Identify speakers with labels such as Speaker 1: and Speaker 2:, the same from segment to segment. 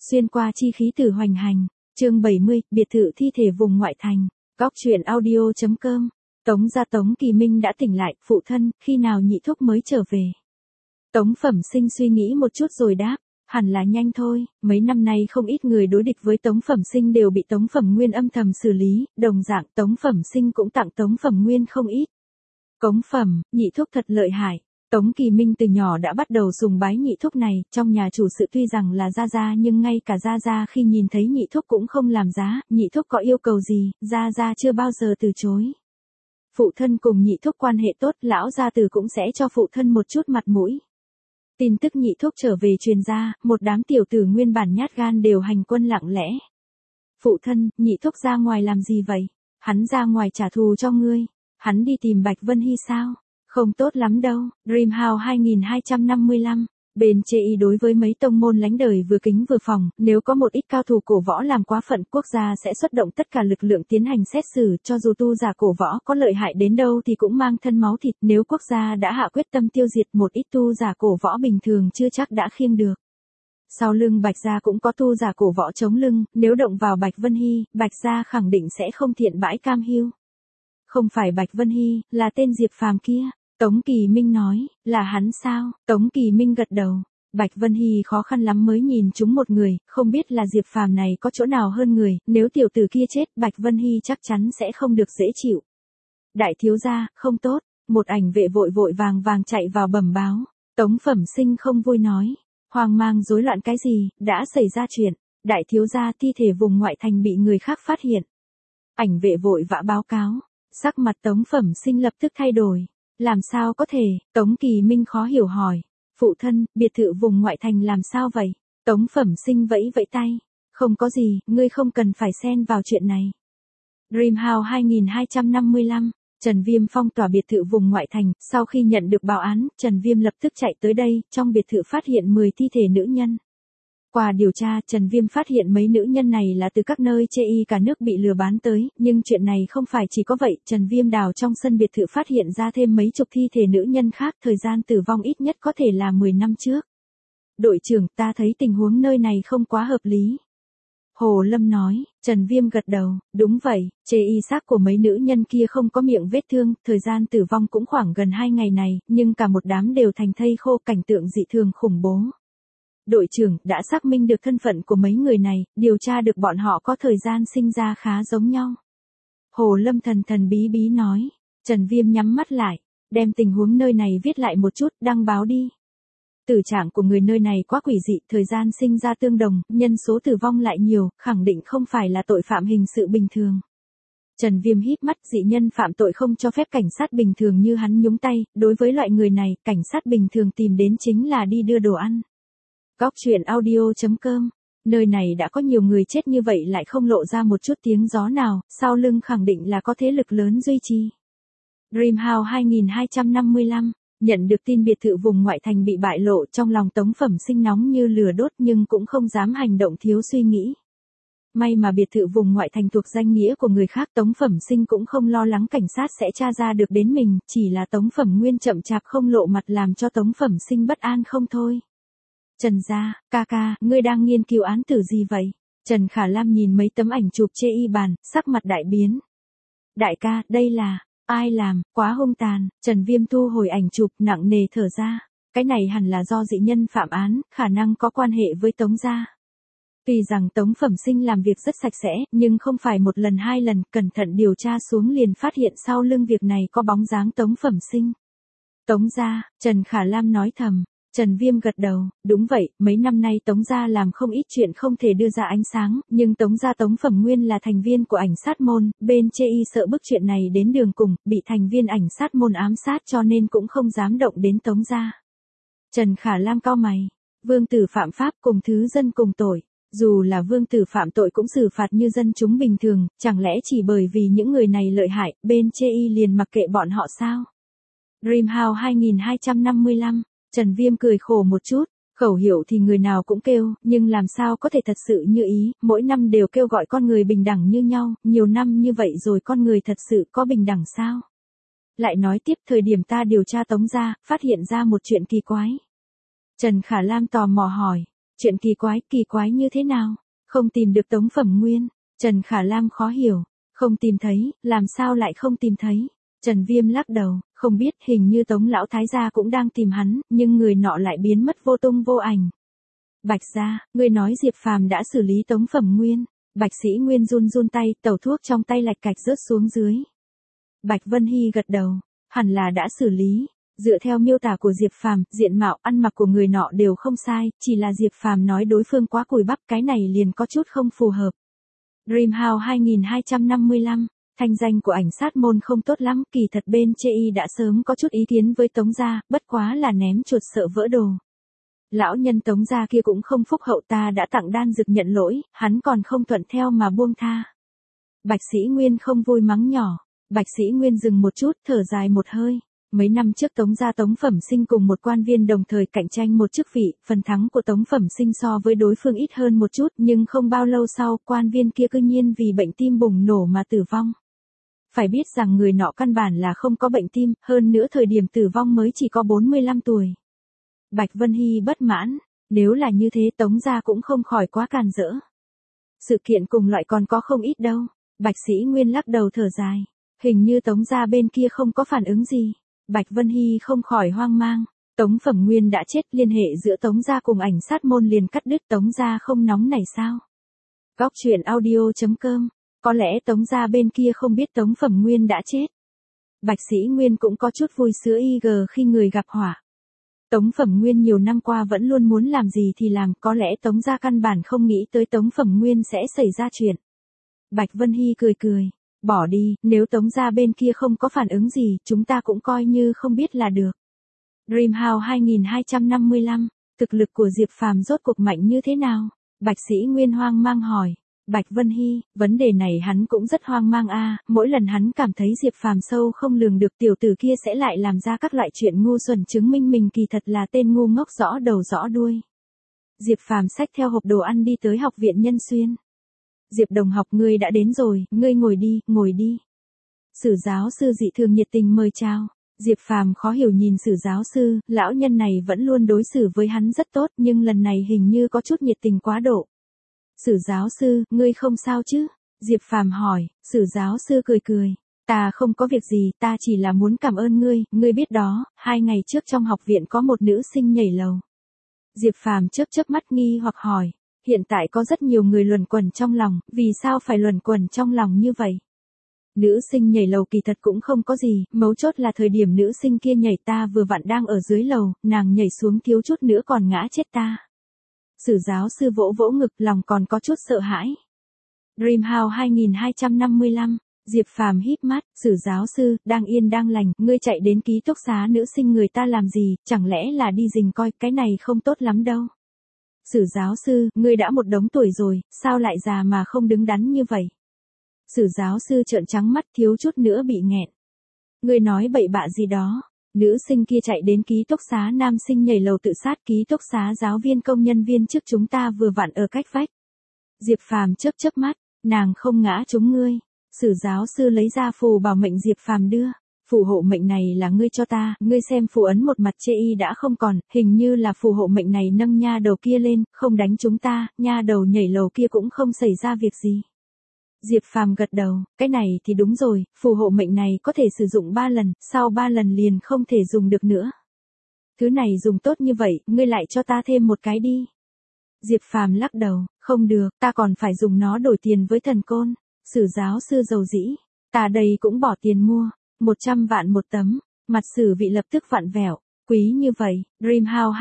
Speaker 1: Xuyên qua chi khí từ hoành hành. Chương 70, biệt thự thi thể vùng ngoại thành. Góc truyện audio.com. Tống gia Tống Kỳ Minh đã tỉnh lại, phụ thân, khi nào nhị thúc mới trở về? Tống Phẩm Sinh suy nghĩ một chút rồi đáp, hẳn là nhanh thôi, mấy năm nay không ít người đối địch với Tống Phẩm Sinh đều bị Tống Phẩm Nguyên âm thầm xử lý, đồng dạng Tống Phẩm Sinh cũng tặng Tống Phẩm Nguyên không ít. Cống Phẩm, nhị thúc thật lợi hại. Tống Kỳ Minh từ nhỏ đã bắt đầu sùng bái nhị thúc này, trong nhà chủ sự tuy rằng là Gia Gia nhưng ngay cả Gia Gia khi nhìn thấy nhị thúc cũng không làm giá, nhị thúc có yêu cầu gì, Gia Gia chưa bao giờ từ chối. Phụ thân cùng nhị thúc quan hệ tốt, lão gia tử cũng sẽ cho phụ thân một chút mặt mũi. Tin tức nhị thúc trở về truyền ra, một đám tiểu tử nguyên bản nhát gan đều hành quân lặng lẽ. Phụ thân, nhị thúc ra ngoài làm gì vậy? Hắn ra ngoài trả thù cho ngươi. Hắn đi tìm Bạch Vân Hy sao? Không tốt lắm đâu. Dreamhouse 2255. Bên chê y đối với mấy tông môn lánh đời vừa kính vừa phòng, nếu có một ít cao thủ cổ võ làm quá phận, quốc gia sẽ xuất động tất cả lực lượng tiến hành xét xử, cho dù tu giả cổ võ có lợi hại đến đâu thì cũng mang thân máu thịt, nếu quốc gia đã hạ quyết tâm tiêu diệt một ít tu giả cổ võ bình thường chưa chắc đã khiêng được. Sau lưng Bạch gia cũng có tu giả cổ võ chống lưng, nếu động vào Bạch Vân Hy, Bạch gia khẳng định sẽ không thiện bãi cam hiu. Không phải Bạch Vân Hy, là tên Diệp Phàm kia. Tống Kỳ Minh nói, là hắn sao? Tống Kỳ Minh gật đầu. Bạch Vân Hy khó khăn lắm mới nhìn chúng một người, không biết là Diệp Phàm này có chỗ nào hơn người, nếu tiểu tử kia chết, Bạch Vân Hy chắc chắn sẽ không được dễ chịu. Đại thiếu gia, không tốt, một ảnh vệ vội vội vàng chạy vào bẩm báo. Tống Phẩm Sinh không vui nói, hoang mang rối loạn cái gì, đã xảy ra chuyện, đại thiếu gia thi thể vùng ngoại thành bị người khác phát hiện. Ảnh vệ vội vã báo cáo, sắc mặt Tống Phẩm Sinh lập tức thay đổi. Làm sao có thể? Tống Kỳ Minh khó hiểu hỏi. Phụ thân, biệt thự vùng ngoại thành làm sao vậy? Tống Phẩm Sinh vẫy vẫy tay. Không có gì, ngươi không cần phải xen vào chuyện này. Dreamhouse 2255. Trần Viêm phong tỏa biệt thự vùng ngoại thành, sau khi nhận được báo án, Trần Viêm lập tức chạy tới đây, trong biệt thự phát hiện 10 thi thể nữ nhân. Qua điều tra, Trần Viêm phát hiện mấy nữ nhân này là từ các nơi chê y cả nước bị lừa bán tới, nhưng chuyện này không phải chỉ có vậy, Trần Viêm đào trong sân biệt thự phát hiện ra thêm mấy chục thi thể nữ nhân khác, thời gian tử vong ít nhất có thể là 10 năm trước. Đội trưởng, ta thấy tình huống nơi này không quá hợp lý. Hồ Lâm nói, Trần Viêm gật đầu, đúng vậy, chê y xác của mấy nữ nhân kia không có miệng vết thương, thời gian tử vong cũng khoảng gần 2 ngày này, nhưng cả một đám đều thành thây khô, cảnh tượng dị thường khủng bố. Đội trưởng đã xác minh được thân phận của mấy người này, điều tra được bọn họ có thời gian sinh ra khá giống nhau. Hồ Lâm thần thần bí bí nói, Trần Viêm nhắm mắt lại, đem tình huống nơi này viết lại một chút, đăng báo đi. Tử trạng của người nơi này quá quỷ dị, thời gian sinh ra tương đồng, nhân số tử vong lại nhiều, khẳng định không phải là tội phạm hình sự bình thường. Trần Viêm híp mắt, dị nhân phạm tội không cho phép cảnh sát bình thường như hắn nhúng tay, đối với loại người này, cảnh sát bình thường tìm đến chính là đi đưa đồ ăn. Góc truyện audio.com. Nơi này đã có nhiều người chết như vậy lại không lộ ra một chút tiếng gió nào, sau lưng khẳng định là có thế lực lớn duy trì. Dreamhouse 2255. Nhận được tin biệt thự vùng ngoại thành bị bại lộ, trong lòng Tống Phẩm Sinh nóng như lửa đốt nhưng cũng không dám hành động thiếu suy nghĩ. May mà biệt thự vùng ngoại thành thuộc danh nghĩa của người khác, Tống Phẩm Sinh cũng không lo lắng cảnh sát sẽ tra ra được đến mình, chỉ là Tống Phẩm Nguyên chậm chạp không lộ mặt làm cho Tống Phẩm Sinh bất an không thôi. Trần gia, ca ca, ngươi đang nghiên cứu án tử gì vậy? Trần Khả Lam nhìn mấy tấm ảnh chụp chê y bàn, sắc mặt đại biến. Đại ca, đây là, ai làm, quá hung tàn. Trần Viêm thu hồi ảnh chụp, nặng nề thở ra. Cái này hẳn là do dị nhân phạm án, khả năng có quan hệ với Tống gia. Tuy rằng Tống Phẩm Sinh làm việc rất sạch sẽ, nhưng không phải một lần hai lần, cẩn thận điều tra xuống liền phát hiện sau lưng việc này có bóng dáng Tống Phẩm Sinh. Tống gia, Trần Khả Lam nói thầm. Trần Viêm gật đầu, đúng vậy, mấy năm nay Tống gia làm không ít chuyện không thể đưa ra ánh sáng, nhưng Tống gia Tống Phẩm Nguyên là thành viên của ảnh sát môn, bên chê y sợ bức chuyện này đến đường cùng, bị thành viên ảnh sát môn ám sát cho nên cũng không dám động đến Tống gia. Trần Khả Lam cau mày, vương tử phạm pháp cùng thứ dân cùng tội, dù là vương tử phạm tội cũng xử phạt như dân chúng bình thường, chẳng lẽ chỉ bởi vì những người này lợi hại, bên chê y liền mặc kệ bọn họ sao? Dreamhouse 2255. Trần Viêm cười khổ một chút, khẩu hiệu thì người nào cũng kêu, nhưng làm sao có thể thật sự như ý, mỗi năm đều kêu gọi con người bình đẳng như nhau, nhiều năm như vậy rồi con người thật sự có bình đẳng sao? Lại nói tiếp, thời điểm ta điều tra Tống gia, phát hiện ra một chuyện kỳ quái. Trần Khả Lam tò mò hỏi, Chuyện kỳ quái như thế nào? Không tìm được Tống Phẩm Nguyên. Trần Khả Lam khó hiểu. Không tìm thấy, làm sao lại không tìm thấy? Trần Viêm lắc đầu, không biết, hình như Tống lão thái gia cũng đang tìm hắn, nhưng người nọ lại biến mất vô tung vô ảnh. Bạch gia, ngươi nói Diệp Phàm đã xử lý Tống Phẩm Nguyên. Bạch Sĩ Nguyên run run tay, tẩu thuốc trong tay lạch cạch rớt xuống dưới. Bạch Vân Hy gật đầu, hẳn là đã xử lý. Dựa theo miêu tả của Diệp Phàm, diện mạo, ăn mặc của người nọ đều không sai, chỉ là Diệp Phàm nói đối phương quá cùi bắp, cái này liền có chút không phù hợp. Dreamhouse 2255, thanh danh của ảnh sát môn không tốt lắm, kỳ thật bên chê y đã sớm có chút ý kiến với Tống gia, bất quá là ném chuột sợ vỡ đồ. Lão nhân Tống gia kia cũng không phúc hậu, ta đã tặng đan dược nhận lỗi, hắn còn không thuận theo mà buông tha. Bạch Sĩ Nguyên không vui mắng nhỏ. Bạch Sĩ Nguyên dừng một chút, thở dài một hơi. Mấy năm trước Tống gia Tống Phẩm Sinh cùng một quan viên đồng thời cạnh tranh một chức vị, phần thắng của Tống Phẩm Sinh so với đối phương ít hơn một chút, nhưng không bao lâu sau, quan viên kia cư nhiên vì bệnh tim bùng nổ mà tử vong. Phải biết rằng người nọ căn bản là không có bệnh tim, hơn nữa thời điểm tử vong mới chỉ có 45 tuổi. Bạch Vân Hy bất mãn, nếu là như thế Tống gia cũng không khỏi quá càn rỡ. Sự kiện cùng loại còn có không ít đâu. Bạch Sĩ Nguyên lắc đầu thở dài, hình như Tống gia bên kia không có phản ứng gì. Bạch Vân Hy không khỏi hoang mang. Tống Phẩm Nguyên đã chết, liên hệ giữa Tống gia cùng ảnh sát môn liền cắt đứt, Tống gia không nóng nảy sao? Góc truyện audio.com. Có lẽ Tống gia bên kia không biết Tống Phẩm Nguyên đã chết. Bạch Sĩ Nguyên cũng có chút vui sữa IG khi người gặp họa. Tống Phẩm Nguyên nhiều năm qua vẫn luôn muốn làm gì thì làm, có lẽ Tống gia căn bản không nghĩ tới Tống Phẩm Nguyên sẽ xảy ra chuyện. Bạch Vân Hy cười cười. Bỏ đi, nếu Tống gia bên kia không có phản ứng gì, chúng ta cũng coi như không biết là được. Dreamhouse 2255, thực lực của Diệp Phàm rốt cuộc mạnh như thế nào? Bạch Sĩ Nguyên hoang mang hỏi. Bạch Vân Hy, vấn đề này hắn cũng rất hoang mang a, mỗi lần hắn cảm thấy Diệp Phàm sâu không lường được, tiểu tử kia sẽ lại làm ra các loại chuyện ngu xuẩn, chứng minh mình kỳ thật là tên ngu ngốc rõ đầu rõ đuôi. Diệp Phàm xách theo hộp đồ ăn đi tới học viện Nhân Xuyên. Diệp đồng học, ngươi đã đến rồi, ngươi ngồi đi, ngồi đi. Sử giáo sư dị thường nhiệt tình mời chào. Diệp Phàm khó hiểu nhìn Sử giáo sư, lão nhân này vẫn luôn đối xử với hắn rất tốt, nhưng lần này hình như có chút nhiệt tình quá độ. Sử giáo sư, ngươi không sao chứ? Diệp Phàm hỏi. Sử giáo sư cười cười. Ta không có việc gì, ta chỉ là muốn cảm ơn ngươi biết đó, 2 ngày trước trong học viện có một nữ sinh nhảy lầu. Diệp Phàm chớp mắt nghi hoặc hỏi. Hiện tại có rất nhiều người luẩn quẩn trong lòng, vì sao phải luẩn quẩn trong lòng như vậy? Nữ sinh nhảy lầu kỳ thật cũng không có gì, mấu chốt là thời điểm nữ sinh kia nhảy ta vừa vặn đang ở dưới lầu, nàng nhảy xuống thiếu chút nữa còn ngã chết ta. Sử giáo sư vỗ vỗ ngực, lòng còn có chút sợ hãi. Dreamhouse 2255, Diệp Phàm híp mắt. Sử giáo sư, đang yên đang lành, ngươi chạy đến ký túc xá nữ sinh người ta làm gì, chẳng lẽ là đi rình coi, cái này không tốt lắm đâu. Sử giáo sư, ngươi đã một đống tuổi rồi, sao lại già mà không đứng đắn như vậy? Sử giáo sư trợn trắng mắt, thiếu chút nữa bị nghẹn. Ngươi nói bậy bạ gì đó? Nữ sinh kia chạy đến ký túc xá nam sinh nhảy lầu tự sát, ký túc xá giáo viên công nhân viên trước chúng ta vừa vặn ở cách vách. Diệp Phàm chớp mắt, nàng không ngã trúng ngươi. Sử giáo sư lấy ra phù bảo mệnh Diệp Phàm đưa. Phù hộ mệnh này là ngươi cho ta, ngươi xem phù ấn một mặt chê y đã không còn, hình như là phù hộ mệnh này nâng nha đầu kia lên, không đánh chúng ta, nha đầu nhảy lầu kia cũng không xảy ra việc gì. Diệp Phàm gật đầu, cái này thì đúng rồi, phù hộ mệnh này có thể sử dụng 3 lần, sau 3 lần liền không thể dùng được nữa. Thứ này dùng tốt như vậy, ngươi lại cho ta thêm một cái đi. Diệp Phàm lắc đầu, không được, ta còn phải dùng nó đổi tiền với thần côn. Sử giáo sư dầu dĩ, ta đây cũng bỏ tiền mua. 100 vạn một tấm, mặt Sử vị lập tức vặn vẹo, quý như vậy, Dreamhouse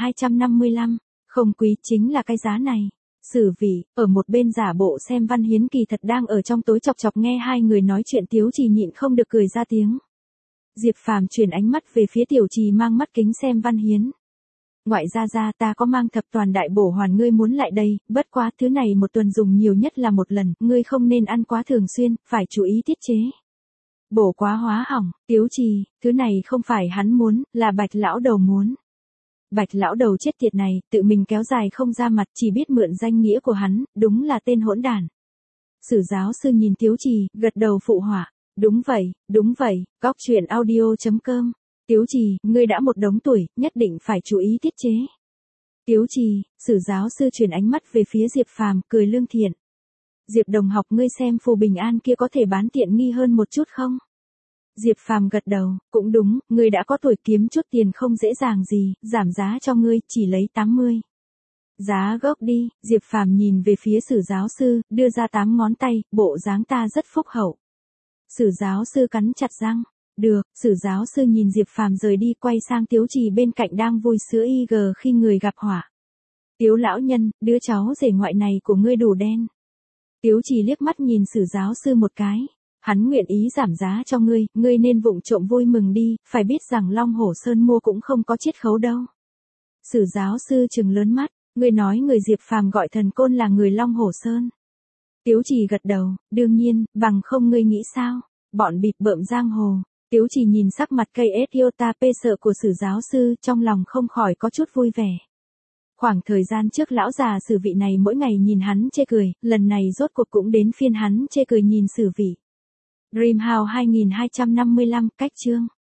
Speaker 1: 2255, không quý chính là cái giá này. Sử vị, ở một bên giả bộ xem Văn Hiến kỳ thật đang ở trong tối chọc chọc nghe hai người nói chuyện, Tiếu Trì nhịn không được cười ra tiếng. Diệp Phàm chuyển ánh mắt về phía Tiểu Trì mang mắt kính xem Văn Hiến. Ngoại gia ta có mang thập toàn đại bổ hoàn, ngươi muốn lại đây, bất quá thứ này một tuần dùng nhiều nhất là một lần, ngươi không nên ăn quá thường xuyên, phải chú ý tiết chế. Bổ quá hóa hỏng, Tiếu Trì, thứ này không phải hắn muốn, là Bạch lão đầu muốn. Bạch lão đầu chết tiệt này, tự mình kéo dài không ra mặt, chỉ biết mượn danh nghĩa của hắn, đúng là tên hỗn đản. Sử giáo sư nhìn Tiếu Trì, gật đầu phụ họa. Đúng vậy, góc truyện audio.com. Tiếu Trì, ngươi đã một đống tuổi, nhất định phải chú ý tiết chế. Tiếu Trì, Sử giáo sư chuyển ánh mắt về phía Diệp Phàm, cười lương thiện. Diệp đồng học, ngươi xem phù bình an kia có thể bán tiện nghi hơn một chút không? Diệp Phàm gật đầu, cũng đúng, ngươi đã có tuổi kiếm chút tiền không dễ dàng gì, giảm giá cho ngươi, chỉ lấy 80. Giá gốc đi, Diệp Phàm nhìn về phía Sử giáo sư, đưa ra 8 ngón tay, bộ dáng ta rất phúc hậu. Sử giáo sư cắn chặt răng. Được, Sử giáo sư nhìn Diệp Phàm rời đi, quay sang Tiếu Trì bên cạnh đang vui sữa IG khi người gặp họa. Tiếu lão nhân, đứa cháu rể ngoại này của ngươi đủ đen. Tiếu Trì liếc mắt nhìn Sử giáo sư một cái. Hắn nguyện ý giảm giá cho ngươi nên vụng trộm vui mừng đi, phải biết rằng Long Hổ Sơn mua cũng không có chiết khấu đâu. Sử giáo sư trừng lớn mắt, ngươi nói người Diệp Phàm gọi thần côn là người Long Hổ Sơn. Tiếu Trì gật đầu, đương nhiên, bằng không ngươi nghĩ sao, bọn bịp bợm giang hồ. Tiếu Trì nhìn sắc mặt cây Iota P sợ của Sử giáo sư, trong lòng không khỏi có chút vui vẻ. Khoảng thời gian trước lão già Sử vị này mỗi ngày nhìn hắn chê cười, lần này rốt cuộc cũng đến phiên hắn chê cười nhìn Sử vị. Dreamhouse 2255, cách chương.